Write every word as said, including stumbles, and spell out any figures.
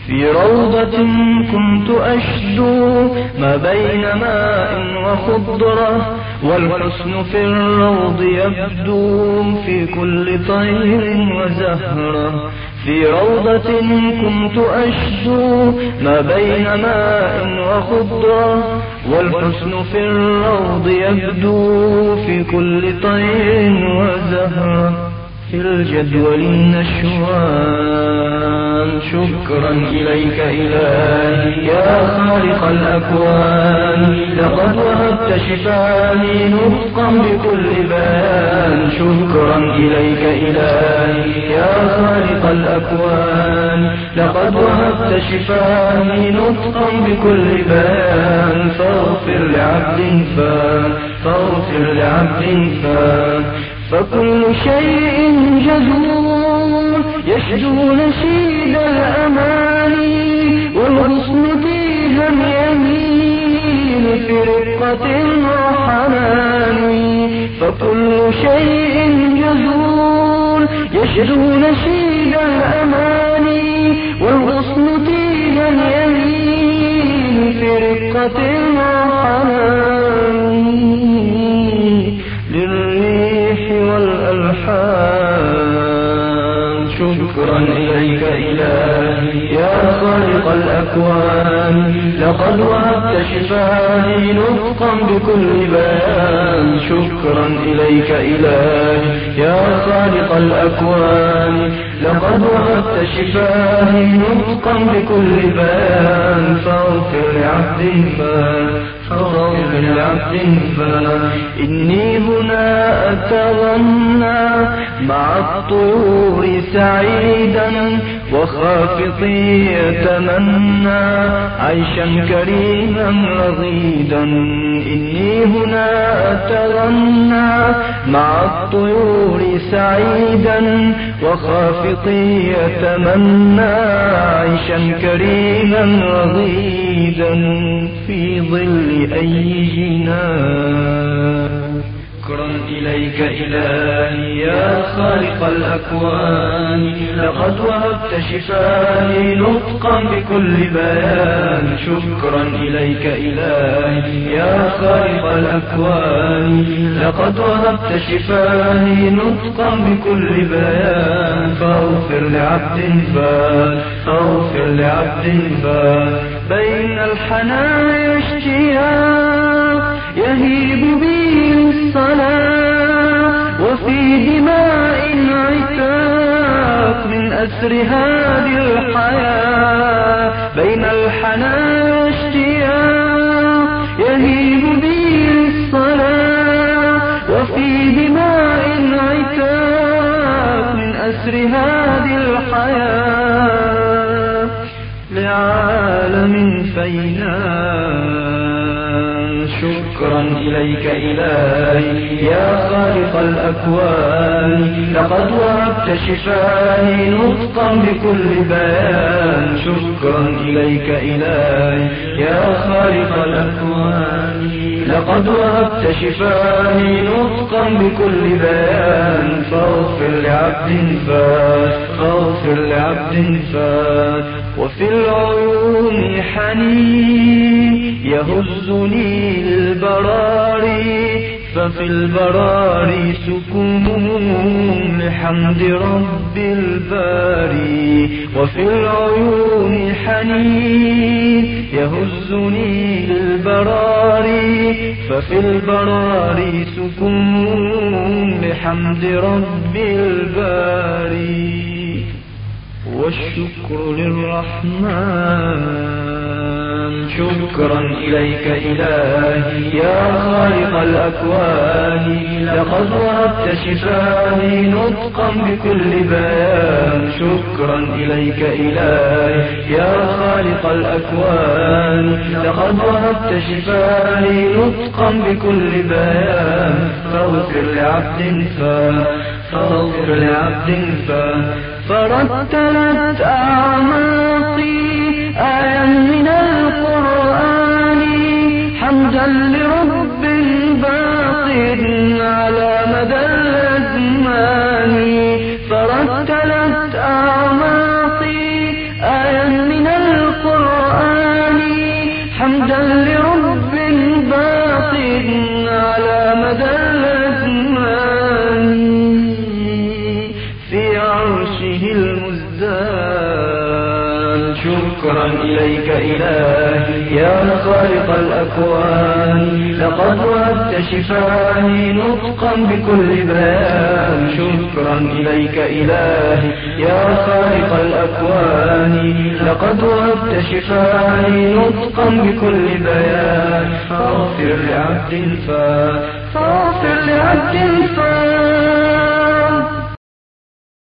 في روضة كنت أشدو ما بين ماء وخضرة، والحسن في الروض يبدو في كل طير وزهرة. في روضة كنت أشدو ما بين ماء وخضرة، والحسن في الروض يبدو في كل طير وزهرة. في الجدول النشوان شكرا إليك إلهي يا خالق الأكوان، لقد وهبت شفاني نطقا بكل بيان. شكرا إليك إلهي يا خالق الأكوان، لقد وهبت شفاني نطقا بكل بيان. فاغفر لعبد فان، فاغفر لعبد فان. فكل شيء جذور يشدو نشيد الأماني، والغصن تيها يمين في رقة وحنان. فكل شيء جذور يشدو نشيد الأماني، والغصن تيها يمين في رقة وحنان. والألحان شكرا إليك إلهي يا خالق الأكوان، لقد وهبت شفاني نطقا بكل بيان. شكرا إليك إلهي يا خالق الأكوان، لقد وهبت شفاني نطقا بكل بيان. فاغفر لعبد فان، فاغفر لعبد فان. إني هنا أتغنى مع الطيور سعيدا، وخافقي يتمنى عيشا كريما رغيدا. إني هنا أتغنى مع الطيور سعيدا، وخافقي يتمنى عيشا كريما رغيدا في ظل أي جنان. شكرا إليك إلهي يا خالق الأكوان، لقد وهبت شفاني نطقا بكل بيان. شكرا إليك إلهي يا خالق الأكوان، لقد وهبت شفاني نطقا بكل بيان. فاغفر لعبد فان، فاغفر لعبد فان. بين الحنايا اشتياق يهيب بي الصلاة، وفي دماء عتاق من أسر هذه الحياة. بين الحنايا اشتياق يهيب بي الصلاة، وفي دماء عتاق من أسر هذه الحياة. لعالم فينان شكرا إليك إلهي يا خالق الأكوان، لقد وهبت شفاني نطقا بكل بيان. شكرا إليك إلهي يا خالق الأكوان، لقد وهبت شفاني نطقا بكل بيان. فاغفر لعبد فات، فاغفر لعبد فات. وفي العيون حنين يهزني البراري، ففي البراري سكون لحمد رب الباري. وفي العيون حنين يهزني البراري، ففي البراري سكون لحمد رب الباري. والشكر للرحمن شكرا إليك إلهي يا خالق الأكوان، لقد وهبت شفاني نطقا بكل بيان. شكرا إليك إلهي يا خالق الأكوان، لقد وهبت شفاني نطقا بكل بيان. فاغفر لعبد فان، فاغفر لعبد فان. فرتلت أعماقي آية من القرآن، حمدا لرب باق على مدى الأزمان. فرتلت أعماقي آية من شكرا إليك إلهي يا خالق الأكوان لقد وهبت شفائي نطقا بكل بيان شكرا إليك إلهي يا خالق الأكوان لقد وهبت شفائي نطقا بكل بيان فاغفر لعبد فا فاغفر لعبد فا